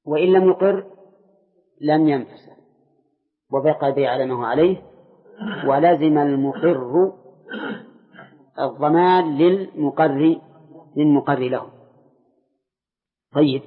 وإن لم يقر لم ينفسخ وبقى البيع على ما هو عليه، ولزم المقر الضمان للمقر له. طيب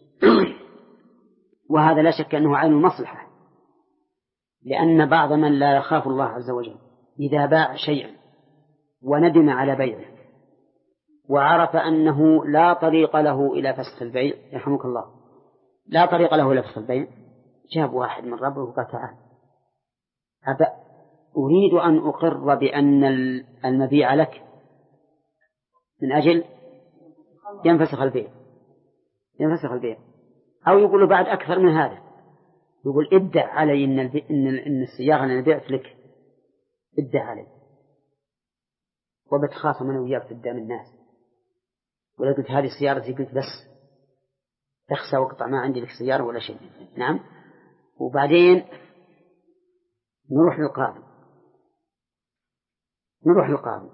وهذا لا شك أنه عين المصلحة، لأن بعض من لا يخاف الله عز وجل إذا باع شيئا وندم على بيعه وعرف أنه لا طريق له إلى فسخ البيع، يرحمك الله، لا طريق له إلى فسخ البيع، جاب واحد من ربه وقال تعال أريد أن أقر بأن المبيع لك من أجل ينفسخ البيع، أو يقول بعد أكثر من هذا، يقول ادع علي إن السيارة اللي بعت لك، ادع علي وبتخاصم أنا وياك قدام الناس، ولا قلت هذه سيارتي، قلت بس تخسى وقطع ما عندي لك سيارة ولا شيء. نعم. وبعدين نروح للقاضي.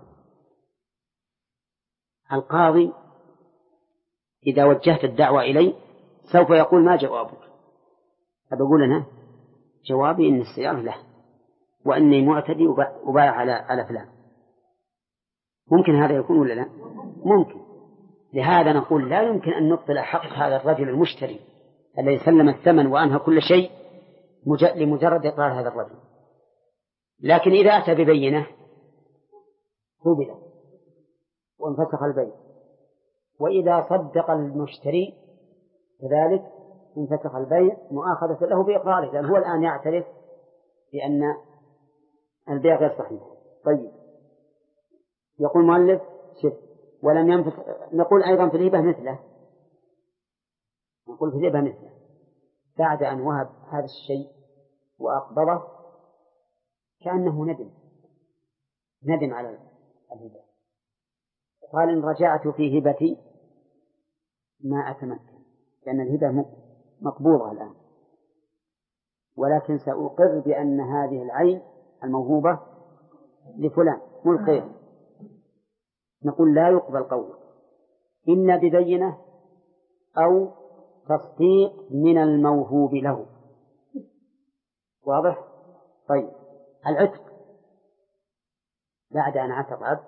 القاضي إذا وجهت الدعوة إلي سوف يقول ما جوابك؟ أقول أنا جوابي إن السيارة له وأني معتدي وبايع على فلان. ممكن هذا يكون ولا لا؟ ممكن. لهذا نقول لا يمكن أن نبطل حق هذا الرجل المشتري الذي سلم الثمن وأنهى كل شيء لمجرد إقرار هذا الرجل. لكن إذا أتى ببينة قبل وانفسخ البيع، وإذا صدق المشتري كذلك انفسخ البيع مؤاخذة له بإقراره، لأن هو الآن يعترف بأن البيع غير صحيح. طيب يقول المؤلف ولم ينفسخ. نقول أيضا في الهبة مثله، بعد أن وهب هذا الشيء وأقبضه كأنه ندم على الهبة، قال إن رجعت في هبتي ما أتمكن، لأن الهبة مقبوضة الآن، ولكن سأقر بأن هذه العين الموهوبة لفلان ملقيه. نقول لا يقبل قوله إلا ببينة أو تصديق من الموهوب له. واضح؟ طيب العتق، بعد أن عتق عبد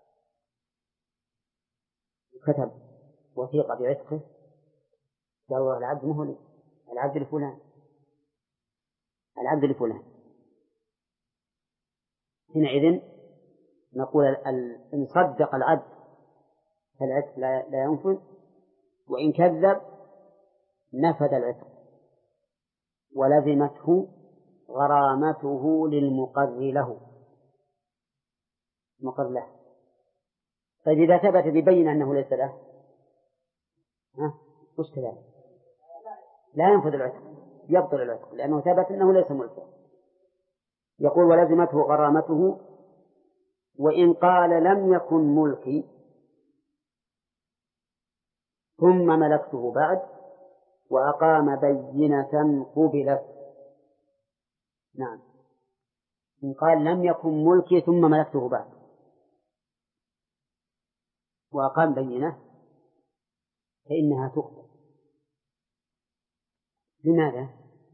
كتب وثيقة بعتقه، قال العبد مهلي، العبد لفلان. حينئذ نقول إن صدق العبد فالعتق لا ينفذ، وإن كذب نفذ العتق ولزمته غرامته للمقر له. طيب إذا ثبت ببين أنه ليس له وش كذلك؟ لا ينفذ العتق، يبطل العتق، لأنه ثبت أنه ليس ملكه. يقول ولزمته غرامته، وإن قال لم يكن ملكي ثم ملكته بعد وأقام بينة قبلت. نعم، إن قال لم يكن ملكي ثم ملكته بعد وأقام بينة فإنها تقبل. لماذا؟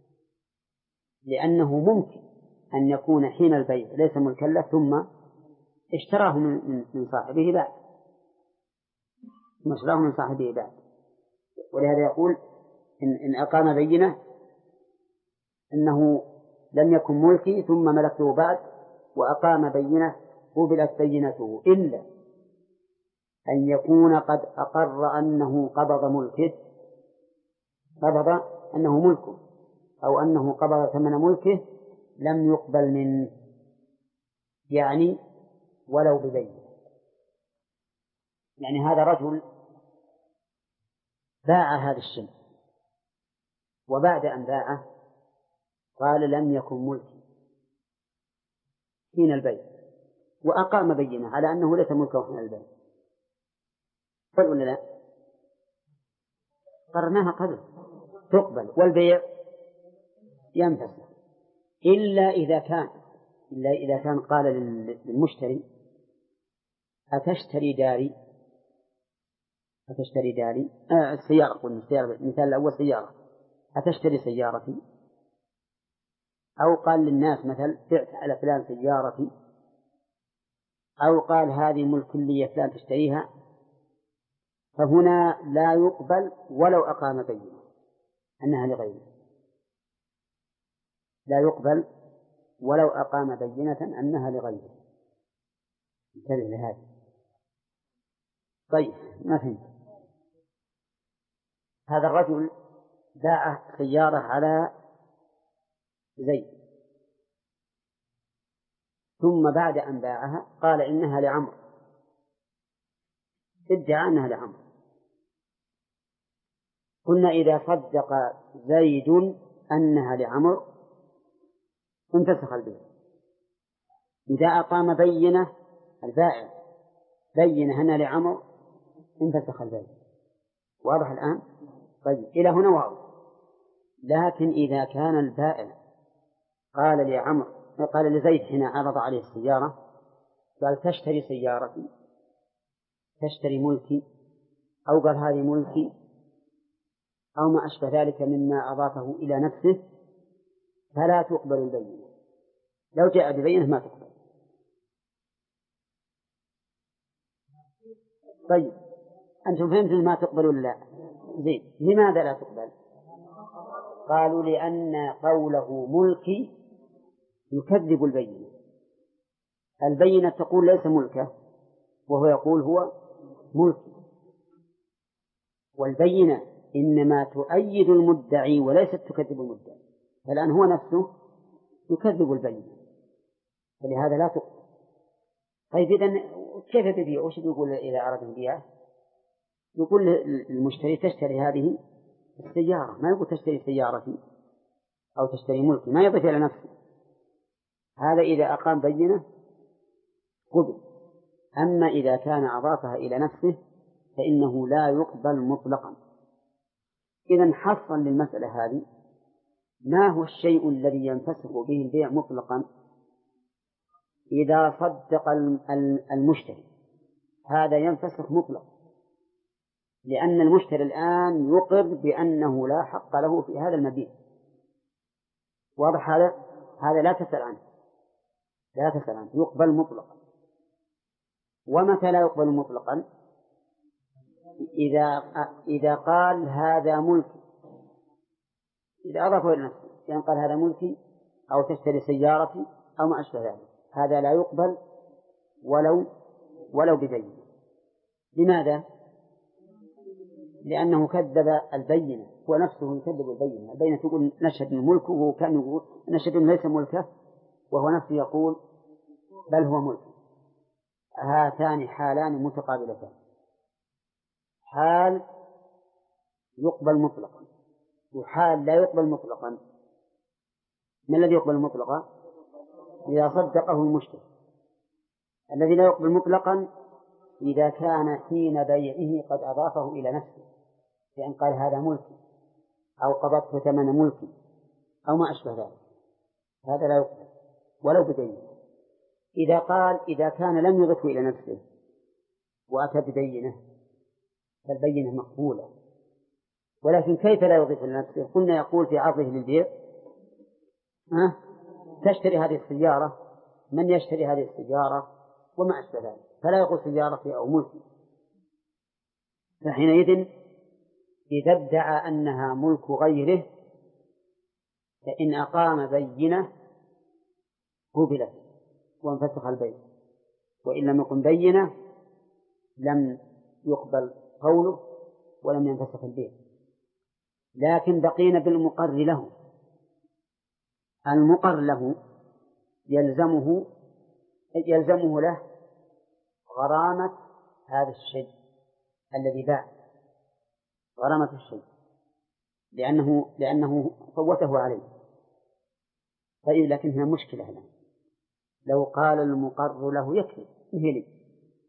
لأنه ممكن أن يكون حين البيع ليس ملكا له ثم اشتراه من صاحبه بعد، ولهذا يقول إن أقام بينة أنه لم يكن ملكي ثم ملكته بعد وأقام بينة قبلت بينته، إلا أن يكون قد أقر أنه قبض أنه ملكه، أو أنه قبض ثمن ملكه لم يقبل منه، يعني ولو ببينة. يعني هذا رجل باع هذا الشيء، وبعد أن باعه قال لم يكن ملكي حين البيع، وأقام بينة على أنه ليس ملكه حين البيع، قل ولا لا؟ قرناها قبل تقبل، والبيع ينفسخ إلا إذا كان قال للمشتري أتشتري داري السيارة، قلنا السيارة، مثال الأول سيارة، أتشتري سيارتي؟ أو قال للناس مثل بعت على فلان سيارتي، أو قال هذه ملك لي يا فلان تشتريها، فهنا لا يقبل ولو أقام بينة أنها لغيره، لا يقبل ولو أقام بينة أنها لغيره. انتبه لهذا. طيب ما فهمت. هذا الرجل باع سيارة على زيد، ثم بعد أن باعها قال إنها لعمرو، ادعى أنها لعمرو. قلنا إذا صدق زيد أنها لعمرو انفسخ البيع. إذا أقام بينة البائع بينة أنها لعمرو انفسخ البيع. واضح الآن؟ طيب إلى هنا واضح. لكن إذا كان البائع قال لعمرو، قال لزيد حين عرض عليه السيارة، قال تشتري سيارتي، تشتري ملكي، أو قال هذه ملكي، أو ما أشبه ذلك مما أضافه إلى نفسه، فلا تقبل البينة. لو جاء ببينة ما تقبل. طيب أنتم فهمتم ما تقبل ولا لا؟ زين، لماذا لا تقبل؟ قالوا لأن قوله ملكي يكذب البينة. البينة تقول ليس ملكه، وهو يقول هو ملكي. والبينة إنما تؤيد المدعي وليست تكذب المدعي، فالآن هو نفسه يكذب البينة، فلهذا لا تقبل. طيب إذن كيف تبيع؟ وش يقول إذا أراد البيع؟ يقول للمشتري تشتري هذه السيارة، ما يقول تشتري سيارتي أو تشتري ملكي، ما يضيف إلى نفسه. هذا إذا أقام بينة قبل. أما إذا كان أضافها إلى نفسه فإنه لا يقبل مطلقا. إذن حصلا للمسألة هذه، ما هو الشيء الذي ينفسخ به البيع مطلقا؟ إذا صدق المشتري هذا ينفسخ مطلقا، لأن المشتري الآن يقر بأنه لا حق له في هذا المبيع. واضح هذا لا تسأل عنه، لا تسأل عنه، يقبل مطلقا. ومتى لا يقبل مطلقا؟ إذا قال هذا ملكي، إذا أضافه إلى نفسه، يعني قال هذا ملكي أو تشتري سيارتي أو ما أشبه ذلك، هذا لا يقبل ولو ببينة. لماذا؟ لأنه كذب البينة، هو نفسه يكذب البينة. البينة تقول نشهد ملكه، وهو كان يقول نشهد ليس ملكه، وهو نفسه يقول بل هو ملكه. هاتان حالان متقابلتان، حال يقبل مطلقا وحال لا يقبل مطلقا. ما الذي يقبل مطلقا؟ إذا صدقه المشتري. الذي لا يقبل مطلقا إذا كان حين بيعه قد أضافه إلى نفسه، لأن قال هذا ملكي أو قبضت ثمن ملكي أو ما أشبه ذلك، هذا لا يقبل ولو ببينة. إذا قال إذا كان لم يضفه إلى نفسه وأتى ببينة فالبينة مقبولة. ولكن كيف لا يضيف إلى نفسه؟ قلنا يقول في عرضه للبيع تشتري هذه السيارة، من يشتري هذه السيارة وما أشبه ذلك، فلا يقول سيارتي أو ملكي. فحينئذ إذا ادعى أنها ملك غيره فإن أقام بينة قبلت وانفسخ البيع، وإن لم يقم بينة لم يقبل قوله ولم ينفسخ البيع. لكن بقينا بالمقر له. المقر له يلزمه له غرامة هذا الشيء الذي باع، غرامة الشيء، لأنه فوته عليه. طيب لكن هنا مشكلة هنا، لو قال المقر له يكفي هي لي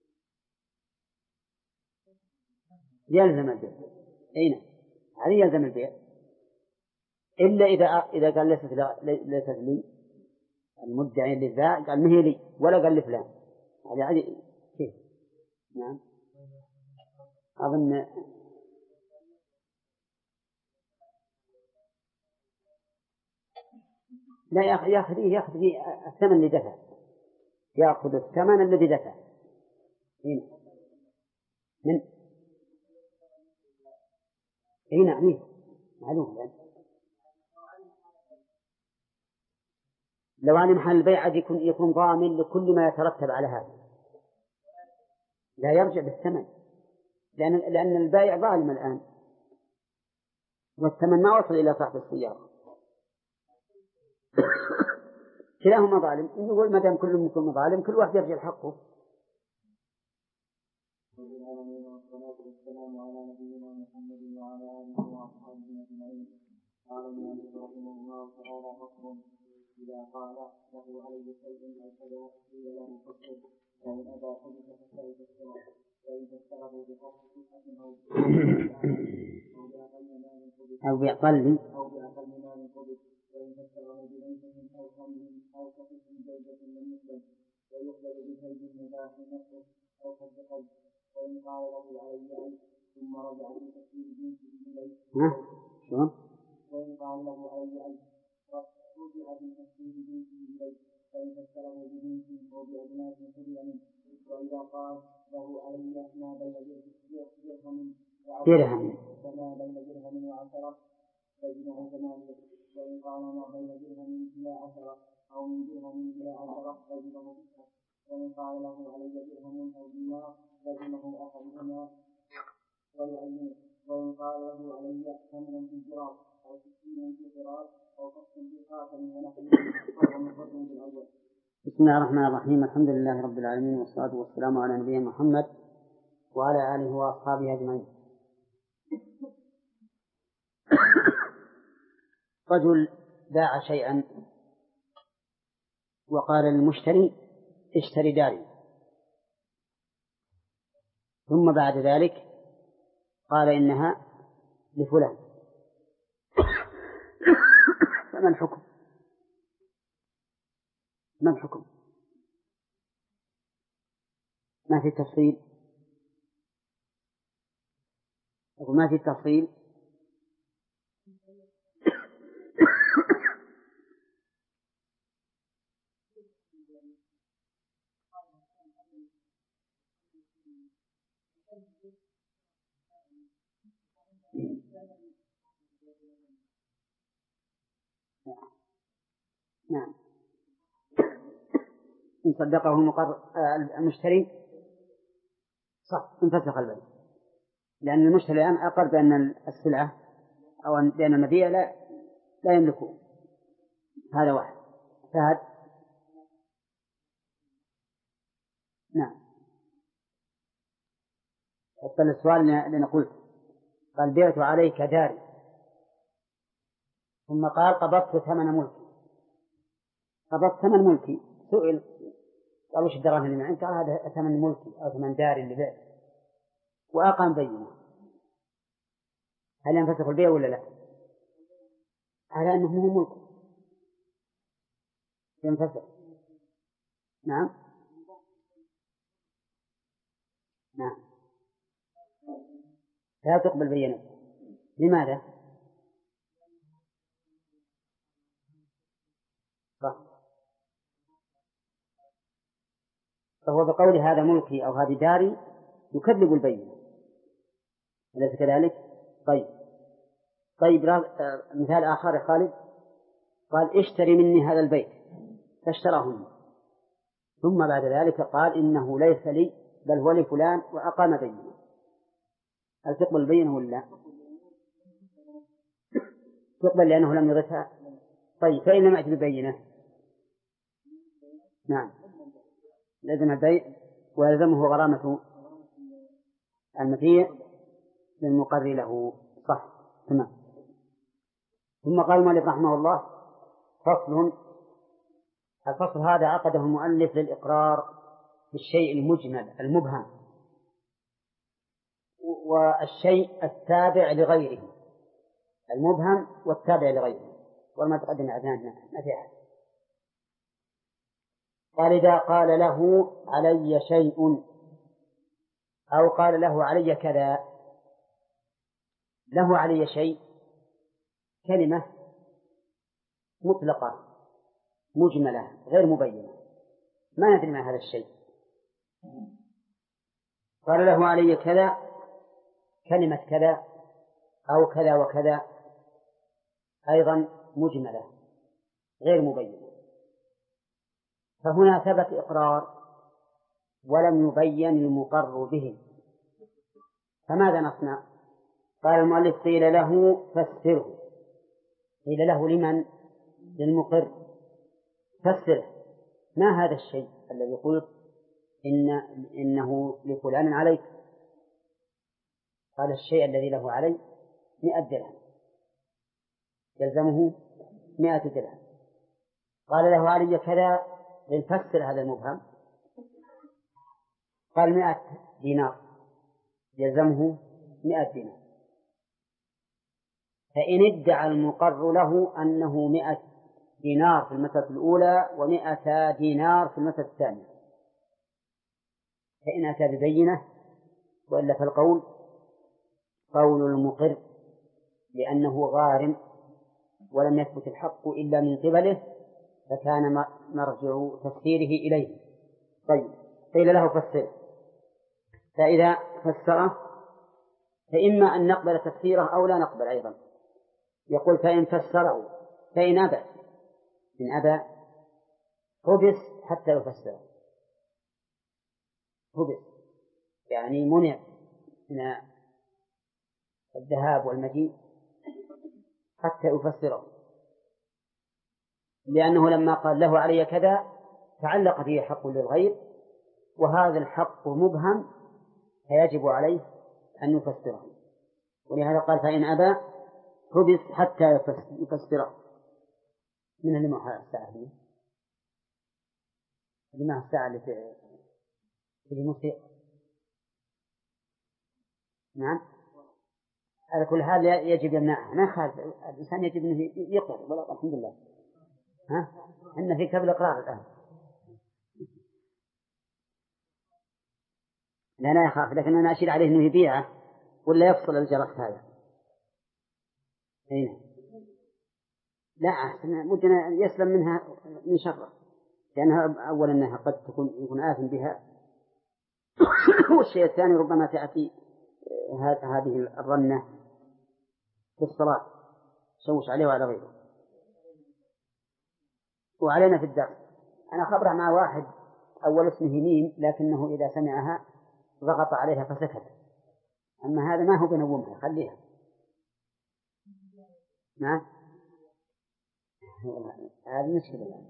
يلزم البيع، أين هذه يلزم البيع، إلا إذا قال ليست لي، المدعي للبائع قال ما هي لي ولا قال لفلان، هذه كيف؟ نعم أظن لا يأخذ فيه الثمن اللي دفع، يأخذ الثمن الذي دفع. هنا من هنا معلوم يعني. لو علم حال البيع يكون ضامن لكل ما يترتب على هذا، لا يرجع بالثمن، لأن البائع ظالم الآن، والثمن ما وصل إلى صاحب السيارة. كلاهما ظالم. نقول ما دام كل منكم ظالم كل واحد يرجع حقه. والسلام على نبينا محمد وعلى آله وأصحابه أجمعين. قال المؤلف رحمه الله تعالى: فصل: إذا قال له علي شيء أو كذا قيل له فصل، فإن أبى حدث فسائل الشرع، فإن فسره بحق صحة أو بأقل ما من قبل، وإن فسره بليس أو خمر أو كفف زوجة لم يقبل، ويقبل بكيد مباح نفسه أو كالقلب. وإن قال له علي عيب ثم رجع في تفسير بنته إليه، وإن قال له علي عيب رجع في تفسير بنته إليه، فإن فسره ببنت أو بأبناء قبل منه. وإذا قال له علي ما بين درهم وعشرة فجمع ثمانية. وإن قال ما بين درهم إلى 10 أو من درهم إلى 10 فجمع 9. وإن قال له علي درهم أو دينار لزمه أحدهما ويعينه. وإن قال له علي ثمنا في جراب أو 60 في قراط أو قسط في خاتم ونحوه فهو مفرد بالأول. بسم الله الرحمن الرحيم. الحمد لله رب العالمين، والصلاة والسلام على نبينا محمد وعلى آله وأصحابه أجمعين. رجل باع شيئا وقال للمشتري اشتري داري، ثم بعد ذلك قال إنها لفلان، فما الحكم؟ ما الحكم؟ ما في تفصيل، وما في تفصيل. نعم، إن صدقه المشتري صح انفسخ البيع، لأن المشتري الآن أقر بأن السلعة أو بأن المبيع لا يملكه. هذا واحد. فهد. نعم. حتى السؤال اللي نقول قال بعت عليك داري، ثم قال قبضت ثمن ملكي. قبضت ثمن ملكي، سئل قال وش الدراهم اللي معك؟ قال هذا ثمن ملكي أو ثمن داري اللي بعت، وأقام بينه. هل ينفسخ البيع ولا لا؟ على أنه مو ملك ينفسخ. نعم نعم، لا تقبل بينه. لماذا؟ فهو بقول هذا ملكي أو هذه داري يكذب البينة، أليس كذلك؟ طيب مثال آخر يا خالد، قال اشتري مني هذا البيت، فاشتراه مني، ثم بعد ذلك قال إنه ليس لي بل هو لفلان وأقام بينه. هل تقبل البينة ولا لا؟ تقبل لأنه لم يضفها. طيب فإن لم يأتي ببينة، نعم، لازم البيع ويلزمه غرامة المبيع للمقر له. صح، تمام. ثم قال المؤلف رحمه الله: فصل. الفصل هذا عقده المؤلف للإقرار بالشيء المجمل المبهم والشيء التابع لغيره، المبهم والتابع لغيره، وما تقدم أذاننا ما في أحد. قال إذا قال له علي شيء أو قال له علي كذا. له علي شيء كلمة مطلقة مجملة غير مبينة، ما ندري ما هذا الشيء. قال له علي كذا، كلمة كذا أو كذا وكذا أيضا مجملة غير مبينة، فهنا ثبت إقرار ولم يبين المقر به، فماذا نصنع؟ قال المؤلف قيل له فسره. قيل له لمن؟ للمقر. فسره، ما هذا الشيء الذي قلت إنه لفلان عليك؟ قال الشيء الذي له علي 100 درهم، يلزمه 100 درهم. قال له علي كذا، لنفسر هذا المبهم. قال 100 دينار، يلزمه 100 دينار. فإن ادعى المقر له أنه 100 دينار في المسألة الأولى و100 دينار في المسألة الثانية، فإن أتى ببينة، وإلا فالقول قول المقر، لأنه غارم ولم يثبت الحق إلا من قبله، فكان مرجع تفسيره إليه. طيب، قيل له فسره، فإذا فسره فإما أن نقبل تفسيره أو لا نقبل أيضا. يقول فإن فسره، فإن أبى، إن أبى حبس حتى يفسره. حبس يعني منع من الذهاب والمجيء حتى يفسره، لأنه لما قال له علي كذا تعلق فيه حق للغير، وهذا الحق مبهم فيجب عليه أن يفسره، ولهذا قال فإن أبى حبس حتى يفسره. من اللي معها الساعة دي؟ اللي معها الساعة اللي في الموسيقى. نعم، على كل حال يجب يمنعها، ما يخالف الإنسان، يجب أنه يقرأ، ولا الحمد لله. إن في كتاب الإقرار الآن. لا يخاف، لكن أنا أشير عليه أنه يبيعه ولا يفصل الجرس هذا. هنا لا أحسن، ودنا يسلم منها من شره، لأنها أولا أنها قد يكون آثم بها والشيء الثاني ربما تأتي هذه الرنة في الصلاة تشوش عليه وعلى غيره. وعلينا في الدرس أنا خبره مع واحد أول اسمه ميم، لكنه إذا سمعها ضغط عليها فسكت. أما هذا ما هو بنومها، خليها. نعم، هذه مشكلة.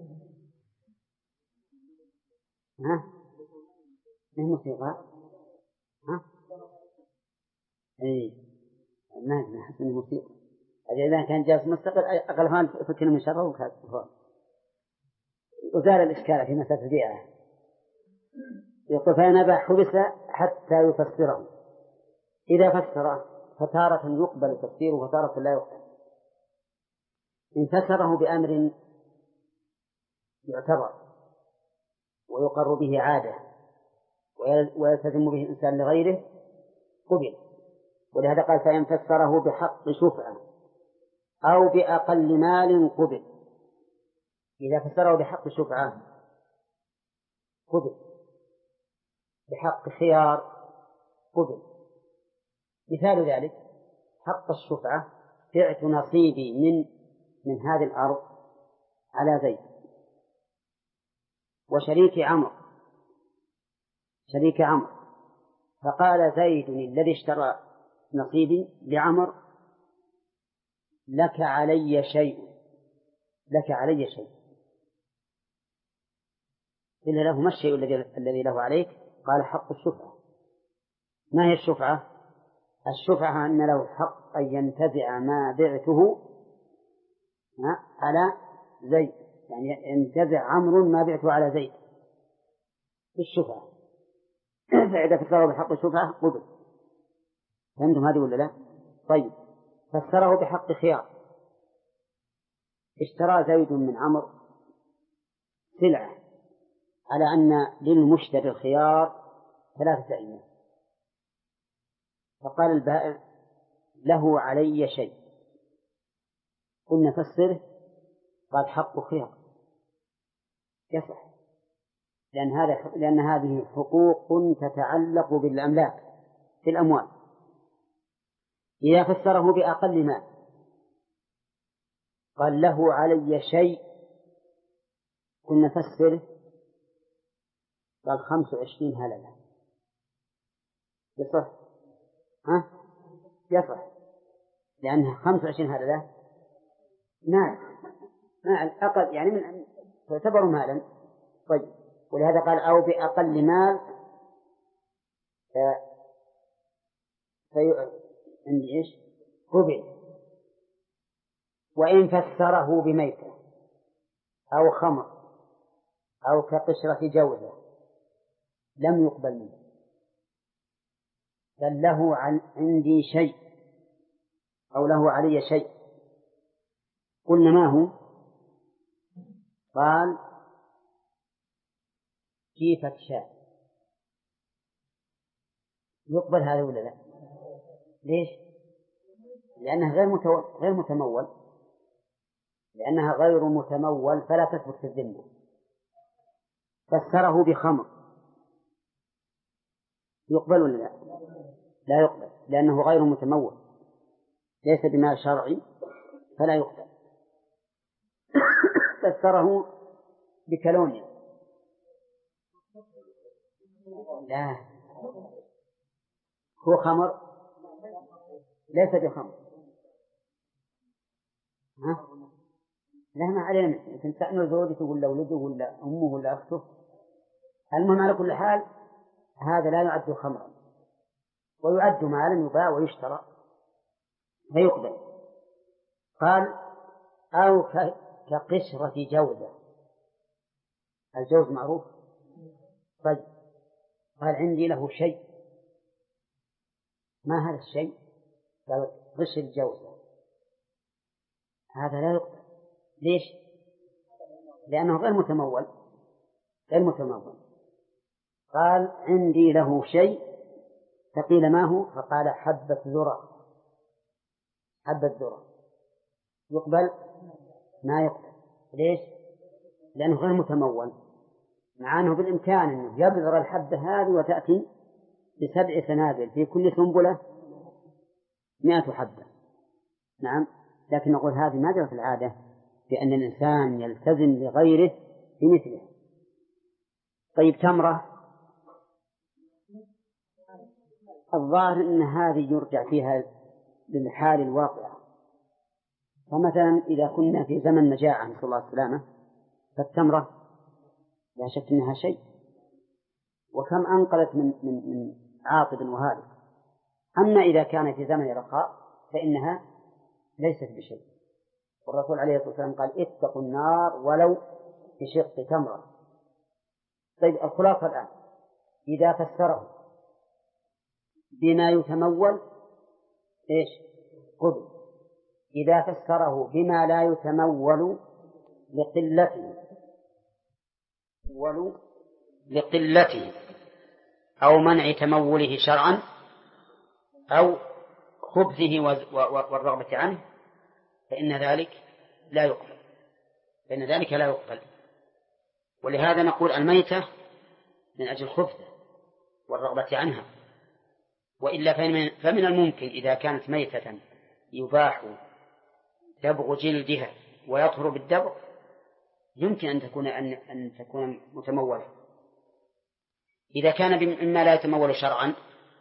إيه موسيقى؟ إيه، ما أحس إنه موسيقى. إذا كان جالس مستقل أغلبها فكر من شره وكذا. وزال الإشكال في مسألة البيئة. يقول فإن أبى حبس حتى يفسره. إذا فسره فتارة يقبل تفسيره وتارة لا يقبل. إن فسره بأمر يعتبر ويقر به عادة ويلتزم به الإنسان لغيره قبل. ولهذا قال فإن فسره بحق شفعة أو بأقل مال قبل. إذا فسره بحق شفعة قبل، بحق خيار قبل. مثال ذلك حق الشفعة: بعت نصيبي من هذه الأرض على زيد وشريك عمرو، فقال زيد الذي اشترى نصيبي لعمر: لك علي شيء. قيل له: ما الشيء الذي له عليك؟ قال: حق الشفعة. ما هي الشفعة؟ الشفعة أن له حق أن ينتزع ما بعته على زيد، يعني ينتزع عمرو ما بعته على زيد في الشفعة. فإذا فسره بحق الشفعة قبل. فهمتم هذه ولا لا؟ طيب، فسره بحق خيار: اشترى زيد من عمرو سلعة على أن للمشتري الخيار 3 أيام، فقال البائع: له علي شيء. قلنا فسره، قال: حق خيار. يصح، لأن هذه حقوق تتعلق بالأملاك في الأموال. إذا فسره بأقل مال قال له علي شيء، كنا نفسره قال 25 هللة، يصح؟ يصح، لأنها 25 هللة مال أقل، يعني من تعتبر مالا. طيب، ولهذا قال أو بأقل مال عندي إيش ربع. وإن فسره بميتة أو خمر أو كقشرة جوزة لم يقبل منه، بل له عندي شيء أو له علي شيء. قلنا ما هو؟ قال كيفة شاء. يقبل هذا ولا لا؟ ليش؟ لأنها غير متمول، لأنها غير متمول فلا تثبت في الذمة. فسره بخمر، يقبل ولا لا؟ لا يقبل، لأنه غير متمول، ليس بمال شرعي فلا يقبل. فسره بكالونيا، لا، هو خمر ليس بخمر. لا، ما علينا، يمكن تسأل زوجته ولا ولده ولا أمه ولا أخته. المهم على كل حال هذا لا يعد خمرا، ويعد مالا يباع ويشترى فيقبل. قال أو كقشرة جوزة، الجوز معروف. طيب، قال عندي له شيء، ما هذا الشيء؟ قال قشر الجوزة، هذا لا يقبل. ليش؟ لأنه غير متمول. قال عندي له شيء، فقيل ما هو؟ فقال حبة ذرة. يقبل؟ ما يقبل. ليش؟ لأنه غير متمول، مع أنه بالإمكان أنه يبذر الحبة هذه وتأتي ب7 سنابل في كل سنبلة 100 حبة. نعم، لكن نقول هذه ما جرت العادة بأن الإنسان يلتزم لغيره بمثله. طيب، تمرة، الظاهر أن هذه يرجع فيها للحال الواقعة. فمثلا إذا كنا في زمن مجاعة نسأل الله السلامة، فالتمرة لا شك أنها شيء، وكم أنقلت من عاطب وهالك. أما إذا كانت في زمن رخاء فإنها ليست بشيء، والرسول عليه الصلاة والسلام قال اتقوا النار ولو بشق تمرة. طيب، الخلاصة الآن إذا فسره بما يتمول إيش قبل، إذا فسره بما لا يتمول لقلته أو منع تموله شرعا أو خبثه والرغبة عنه فإن ذلك لا يقبل. ولهذا نقول الميتة من أجل خبثه والرغبة عنها، وإلا فمن الممكن إذا كانت ميتة يباح دبغ جلدها ويطهر بالدبغ، يمكن أن تكون متمولة. إذا كان مما لا يتمول شرعا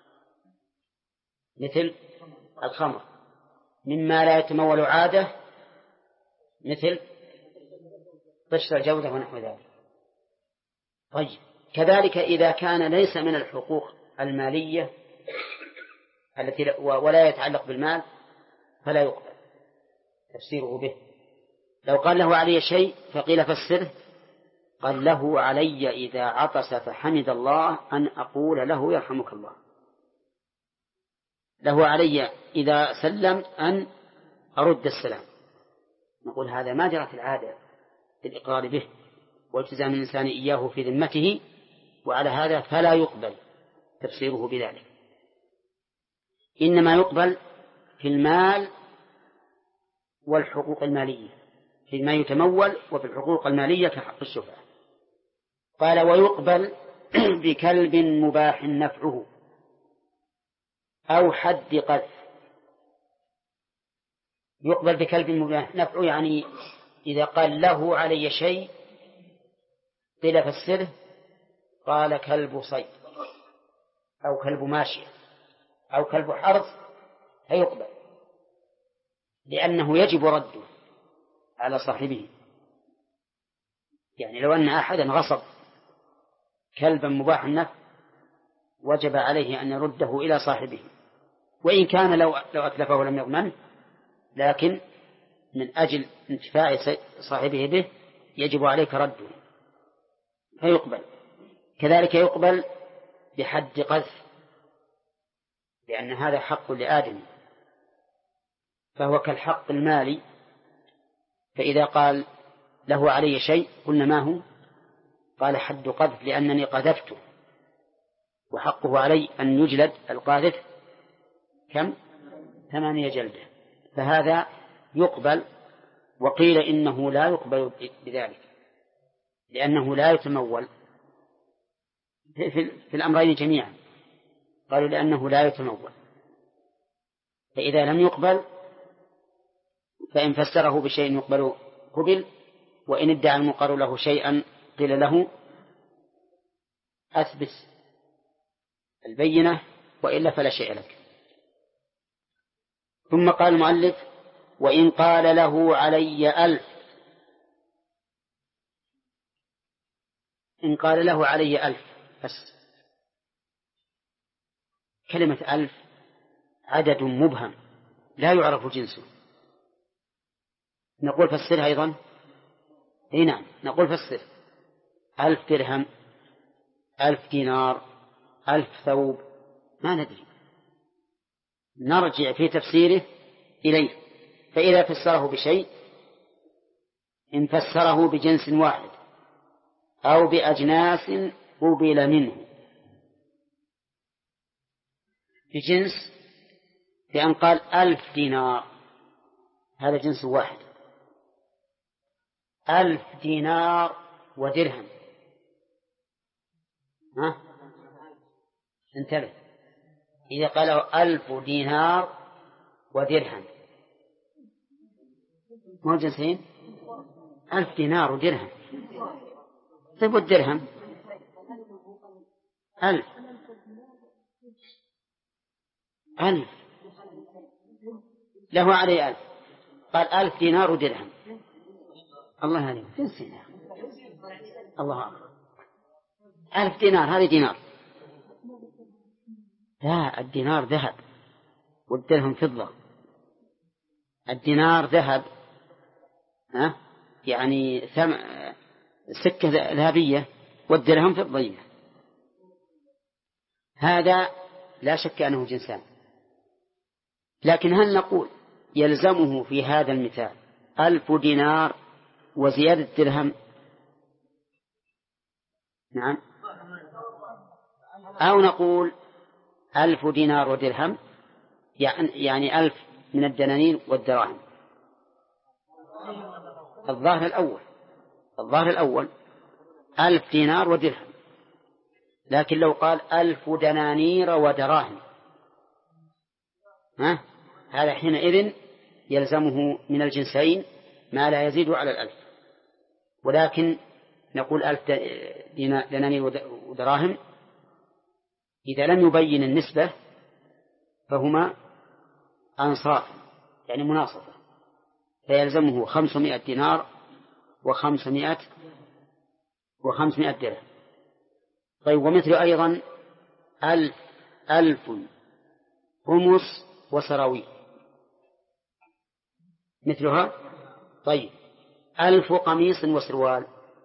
مثل الخمر، مما لا يتمول عادة مثل قشر الجوزة ونحو ذلك. طيب، كذلك إذا كان ليس من الحقوق المالية التي ولا يتعلق بالمال فلا يقبل تفسيره به. لو قال له علي شيء فقيل فسره، قال له علي إذا عطس فحمد الله أن أقول له يرحمك الله، له علي إذا سلم أن أرد السلام. نقول هذا ما جرت العادة في الإقرار به والتزام الإنسان إياه في ذمته، وعلى هذا فلا يقبل تفسيره بذلك. إنما يقبل في المال والحقوق المالية، فيما يتمول وفي الحقوق المالية كحق الشفعة. قال ويقبل بكلب مباح نفعه أو حد قذف. يقبل بكلب مباح نفعه يعني إذا قال له علي شيء قيل فسره قال كلب صيد أو كلب ماشية أو كلب حرث فيقبل، لأنه يجب رده على صاحبه. يعني لو أن أحدا غصب كلبا مباح النفع وجب عليه أن يرده إلى صاحبه، وإن كان لو أتلفه لم يضمنه، لكن من أجل انتفاع صاحبه به يجب عليك رده فيقبل. كذلك يقبل بحد قذف، لأن هذا حق لآدم فهو كالحق المالي، فإذا قال له علي شيء قلنا ما هو؟ قال حد قذف لأنني قذفته، وحقه علي أن يجلد القاذف كم؟ 8 جلدة، فهذا يقبل. وقيل إنه لا يقبل بذلك لأنه لا يتمول في الأمرين جميعا، قالوا لأنه لا يتمول، فإذا لم يقبل فإن فسره بشيء يقبل قبل، وإن ادعى المقر له شيئا قيل له أثبت البينة وإلا فلا شيء لك. ثم قال المؤلف وإن قال له علي 1000، إن قال له علي 1000 بس. كلمة 1000 عدد مبهم لا يعرف جنسه، نقول فسرها أيضا. اي نعم نقول فسر 1000 درهم 1000 دينار 1000 ثوب، ما ندري، نرجع في تفسيره إليه. فإذا فسره بشيء إن فسره بجنس واحد أو بأجناس قبل منه. بجنس بأن قال 1000 دينار هذا جنس واحد، 1000 دينار ودرهم، انتبه، إذا قالوا 1000 دينار ودرهم مو جنسين، 1000 دينار ودرهم. طيب والدرهم 1000 له عليه 1000، قال 1000 دينار ودرهم، الله عليك جنسين، الله أكبر. 1000 دينار هذه دينار، لا الدينار ذهب والدرهم فضة. الدينار ذهب يعني سكة ذهبية، والدرهم فضية. هذا لا شك أنه جنسان، لكن هل نقول يلزمه في هذا المثال 1000 دينار وزيادة درهم؟ نعم. أو نقول 1000 دينار ودرهم يعني 1000 من الدنانير والدراهم. الظاهر الأول 1000 دينار ودرهم، لكن لو قال 1000 دنانير ودراهم هذا حينئذ يلزمه من الجنسين ما لا يزيد على 1000. ولكن نقول 1000 دنانير ودراهم إذا لم يبين النسبة فهما أنصاف يعني مناصفة، فيلزمه 500 دينار و500 درهم. طيب ومثل أيضا 1000 قمص وسراويل مثلها. طيب 1000 قميص وسروال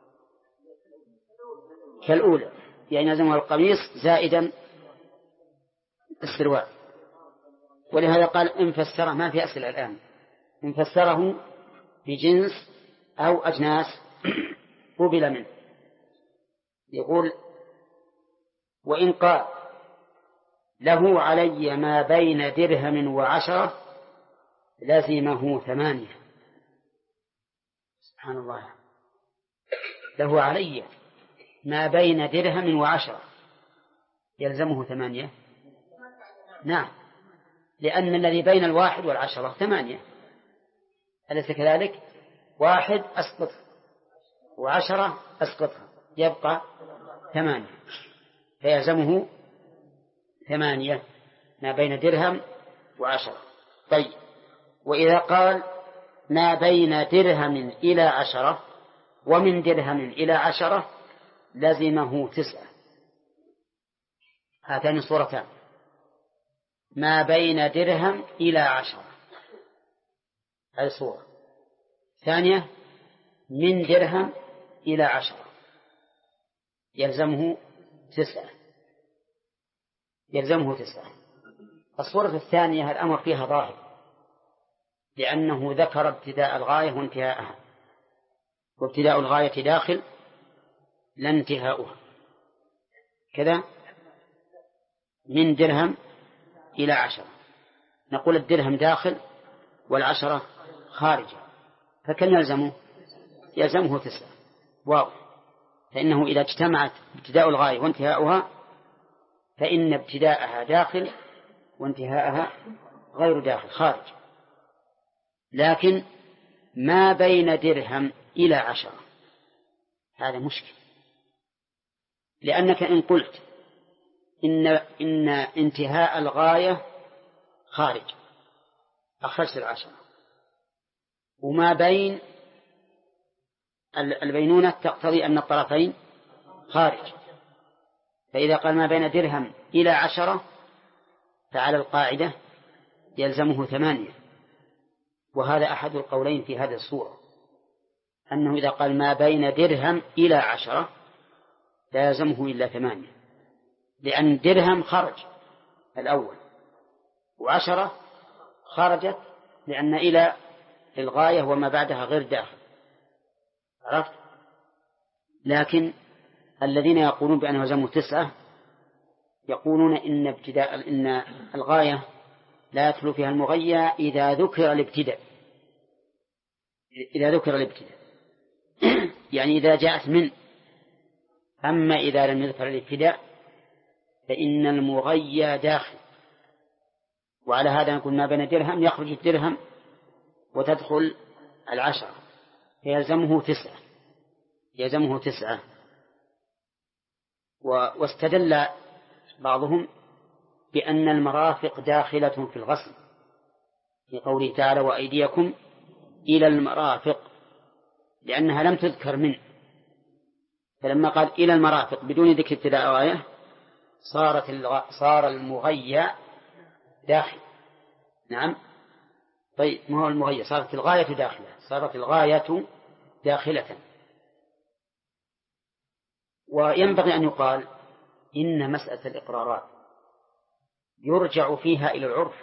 كالأولى، يعني يلزمها القميص زائدا السروال. ولهذا قال إن فسره، ما في أسئلة الآن، إن فسره بجنس أو أجناس قبل منه. يقول وإن قال له علي ما بين درهم و10 لزمه 8. سبحان الله، له علي ما بين درهم وعشرة يلزمه 8. نعم، لأن الذي بين 1 والعشرة 8، أليس كذلك؟ 1 أسقط و10 أسقطها يبقى 8، فيلزمه 8 ما بين درهم و10. طيب، وإذا قال ما بين درهم إلى 10 ومن درهم إلى 10 لزمه 9. هاتان صورتان: ما بين درهم إلى 10، هذه صورة. ثانية: من درهم إلى 10 يلزمه 9. الصورة الثانية الأمر فيها ظاهر، لأنه ذكر ابتداء الغاية وانتهاءها، وابتداء الغاية داخل لا انتهاؤها. كذا من درهم إلى 10 نقول الدرهم داخل والعشرة خارجة، فكم يلزمه 9. واضح. فإنه إذا اجتمعت ابتداء الغاية وانتهاؤها فإن ابتداءها داخل وانتهاءها غير داخل، خارج. لكن ما بين درهم إلى 10 هذا مشكل، لأنك إن قلت إن انتهاء الغاية خارج أخرجت 10، وما بين البينونة تقتضي أن الطرفين خارج. فإذا قال ما بين درهم إلى 10 فعلى القاعدة يلزمه 8. وهذا أحد القولين في هذه الصورة، أنه إذا قال ما بين درهم إلى 10 لا يلزمه إلا 8، لأن درهم خرج الأول، و10 خرجت لأن إلى الغاية وما بعدها غير داخل. عرفت؟ لكن الذين يقولون بأنه يلزمه 9 يقولون إن الغاية لا يدخل فيها المغيى إذا ذكر الابتداء. يعني إذا جاءت من. أما إذا لم يذكر الابتداء فإن المغيى داخل. وعلى هذا نقول ما بين درهم يخرج الدرهم وتدخل 10 فيلزمه 9. واستدل بعضهم بأن المرافق داخلة في الغسل في قوله تعالى وأيديكم إلى المرافق، لأنها لم تذكر من، فلما قال إلى المرافق بدون ذكر ابتداء غاية صار المغيى داخل. نعم. طيب، ما هو المغيى؟ صارت الغاية داخلة. وينبغي أن يقال إن مسألة الإقرارات يرجع فيها إلى العرف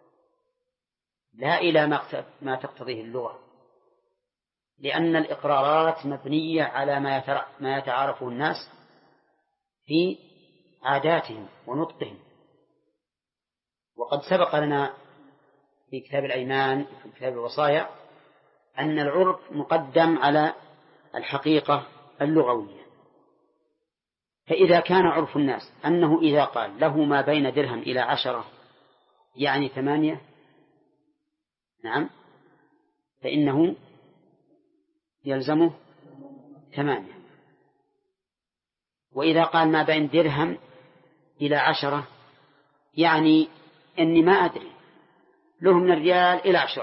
لا إلى ما تقتضيه اللغة، لأن الإقرارات مبنية على ما يتعارفه الناس في عاداتهم ونطقهم. وقد سبق لنا في كتاب الأيمان في كتاب الوصايا أن العرف مقدم على الحقيقة اللغوية. فإذا كان عرف الناس أنه إذا قال له ما بين درهم إلى 10 يعني 8، نعم، فإنه يلزمه 8. وإذا قال ما بين درهم إلى 10 يعني أني ما أدري له من الريال إلى 10،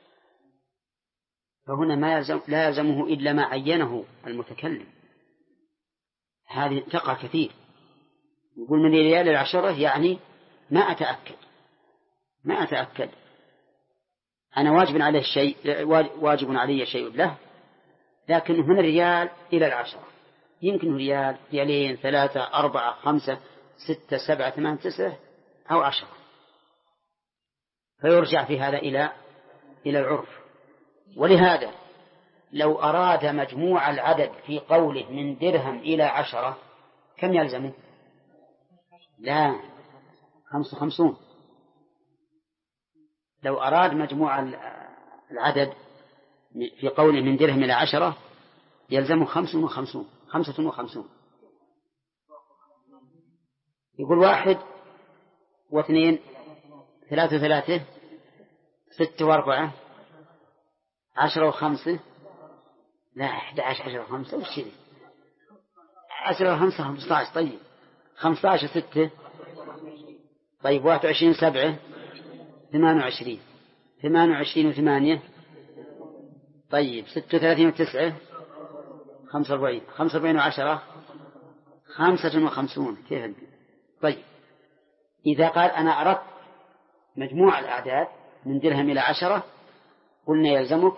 فهنا لا يلزمه إلا ما عينه المتكلم. هذه تقع كثير، يقول من الريال إلى 10 يعني ما أتأكد أنا واجب علي شيء له، لكن من الريال إلى 10 يمكن ريال، ريالين، 3، 4، 5، 6، 7، 8، 9 أو 10، فيرجع في هذا إلى العرف. ولهذا لو أراد مجموع العدد في قوله من درهم إلى 10 كم يلزمه؟ لا، 55. لو أراد مجموع العدد في قوله من درهم إلى 10 يلزمه 55. يقول 1 و2 3 و3 6 و4 10 و5 لا 11 10 و5 وش ذي 10 و5 15 طيب 15 6 طيب 21 7 28 28 و8 طيب 36 و9 45 45 و10 55 كيف طيب إذا قال أنا أردت مجموع الأعداد من درهم إلى 10 قلنا يلزمك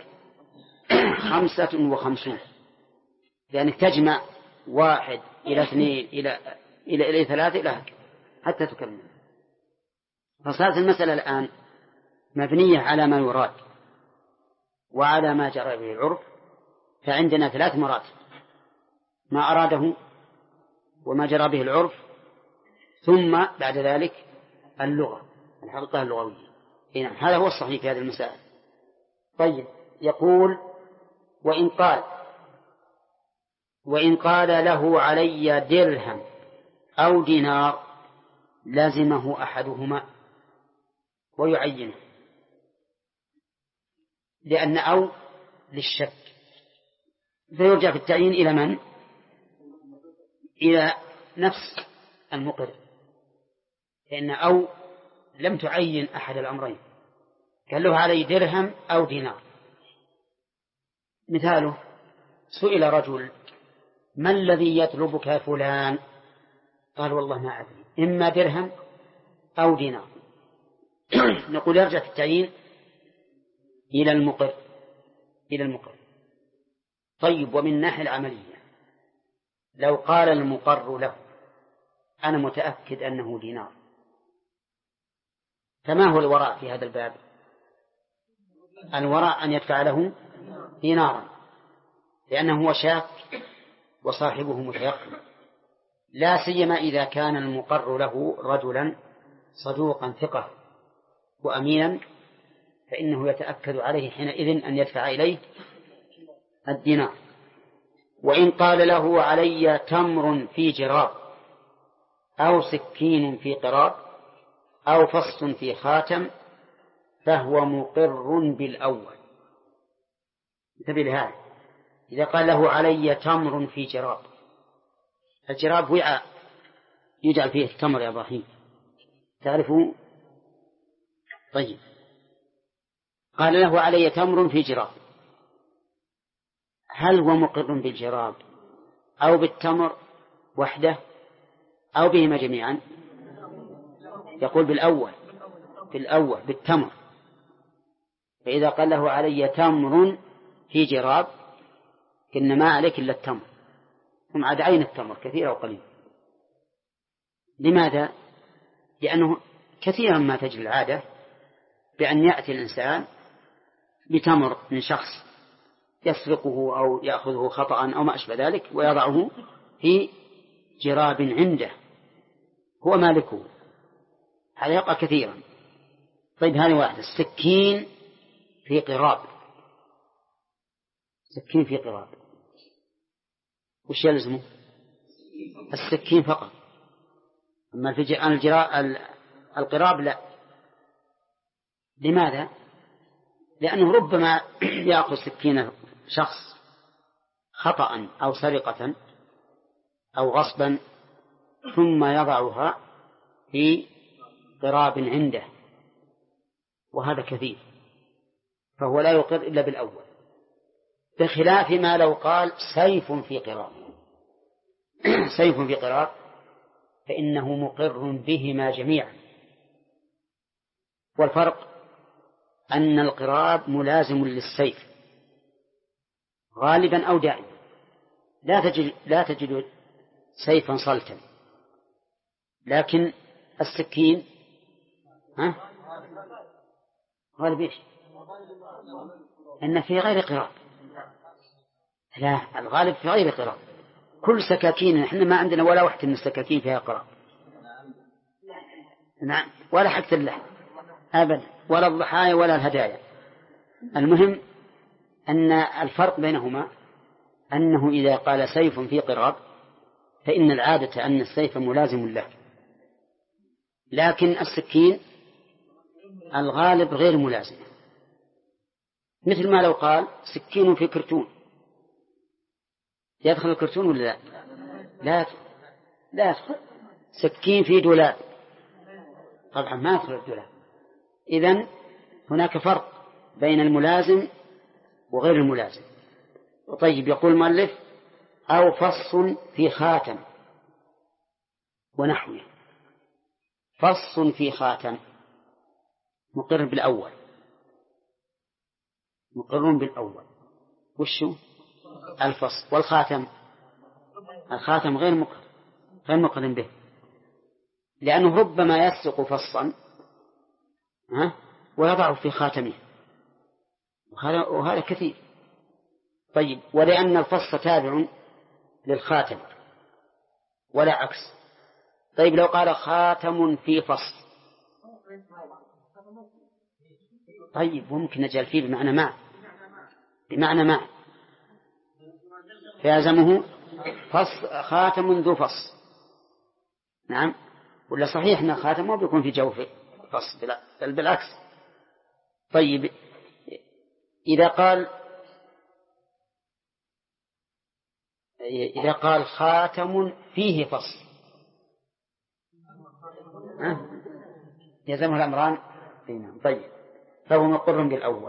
55 لأنك تجمع 1 إلى 2 إلى 3 إلى حتى تكمل. فصارت المسألة الآن مبنية على ما يراد وعلى ما جرى به العرف. فعندنا 3 مراتب: ما أراده وما جرى به العرف، ثم بعد ذلك اللغة الحقيقة اللغوية. هذا هو الصحيح في هذه المسائل. طيب يقول وإن قال له علي درهم أو دينار لازمه أحدهما ويعينه، لأن أو للشك، فيرجع في التعيين إلى من؟ إلى نفس المقر، لأن أو لم تعين أحد الأمرين، قال له علي درهم أو دينار. مثاله: سئل رجل: ما الذي يطلبك يا فلان؟ قال: والله ما أدري، إما درهم أو دينار. نقول يرجع في التعيين إلى المقر. طيب، ومن الناحية العملية لو قال المقر له: أنا متأكد أنه دينار، فما هو الوراء في هذا الباب؟ الوراء أن يدفع له دينارا، لأنه هو شاك وصاحبه متيقن، لا سيما إذا كان المقر له رجلا صدوقا ثقة وأمينا، فإنه يتأكد عليه حينئذ أن يدفع إليه الدينار. وإن قال له علي تمر في جراب أو سكين في قراب أو فص في خاتم فهو مقر بالأول. انتبه لهذا: إذا قال له علي تمر في جراب، الجراب وعاء يجعل فيه التمر يا إبراهيم، تعرفوا؟ طيب، قال له علي تمر في جراب، هل هو مقر بالجراب أو بالتمر وحده أو بهما جميعا؟ يقول بالأول بالتمر. فإذا قال له علي تمر في جراب قلنا ما عليك إلا التمر، هم عاد عين التمر كثير أو قليل. لماذا؟ لأنه كثيرا ما تجري العادة بأن يأتي الإنسان بتمر من شخص يسرقه أو يأخذه خطأ أو ما أشبه ذلك ويضعه في جراب عنده هو مالكه، هذا يقع كثيرا. طيب، هذه واحدة. السكين في قراب، سكين في قراب، وش يلزمه؟ السكين فقط، أما القراب لا. لماذا؟ لأنه ربما يأخذ سكين شخص خطأ أو سرقة أو غصبا ثم يضعها في قراب عنده، وهذا كثير، فهو لا يقر إلا بالأول، بخلاف ما لو قال سيف في قراب سيف في قراب فإنه مقر بهما جميعا. والفرق أن القراب ملازم للسيف غالبا أو دائما، لا تجد سيفا صلتا، لكن السكين غالب إيش؟ أن في غير قراب. لا، الغالب في غير قراب. كل سكاكين، إحنا ما عندنا ولا واحدة من السكاكين فيها قراب، نعم، ولا حتى اللحم أبدا، ولا الضحايا ولا الهدايا. المهم أن الفرق بينهما أنه إذا قال سيف في قراب فإن العادة أن السيف ملازم له، لكن السكين الغالب غير ملازم، مثل ما لو قال سكين في كرتون، يدخل الكرتون ولا لا؟ لا يدخل. سكين في دولاب طبعا ما يدخل الدولاب. إذن هناك فرق بين الملازم وغير الملازم. طيب، يقول المؤلف أو فص في خاتم ونحوه. فص في خاتم مقر بالأول، مقر بالأول. وشو الفص؟ والخاتم الخاتم غير مقر به، لأنه ربما يسرق فصا ويضعه في خاتمه، وهذا كثير. طيب، ولأن الفص تابع للخاتم ولا عكس. طيب، لو قال خاتم في فص، طيب ممكن نجعل فيه بمعنى مع فيلزمه فص خاتم ذو فص. نعم، ولا صحيح أن خاتم ما بيكون في جوف فص، بل بالعكس. طيب، إذا قال خاتم فيه فص يلزمه الأمران. طيب، فهو مقر بالأول.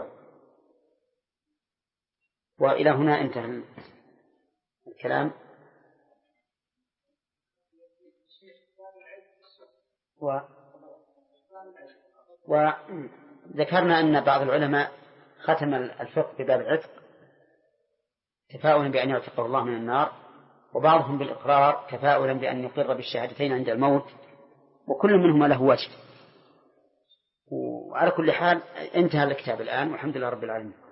وإلى هنا انتهى الكلام. وذكرنا أن بعض العلماء ختم الفقه بباب العتق تفاؤلا بأن يعتقه الله من النار، وبعضهم بالإقرار تفاؤلا بأن يقر بالشهادتين عند الموت، وكل منهما له وجه. وعلى كل حال انتهى الكتاب الآن، والحمد لله رب العالمين.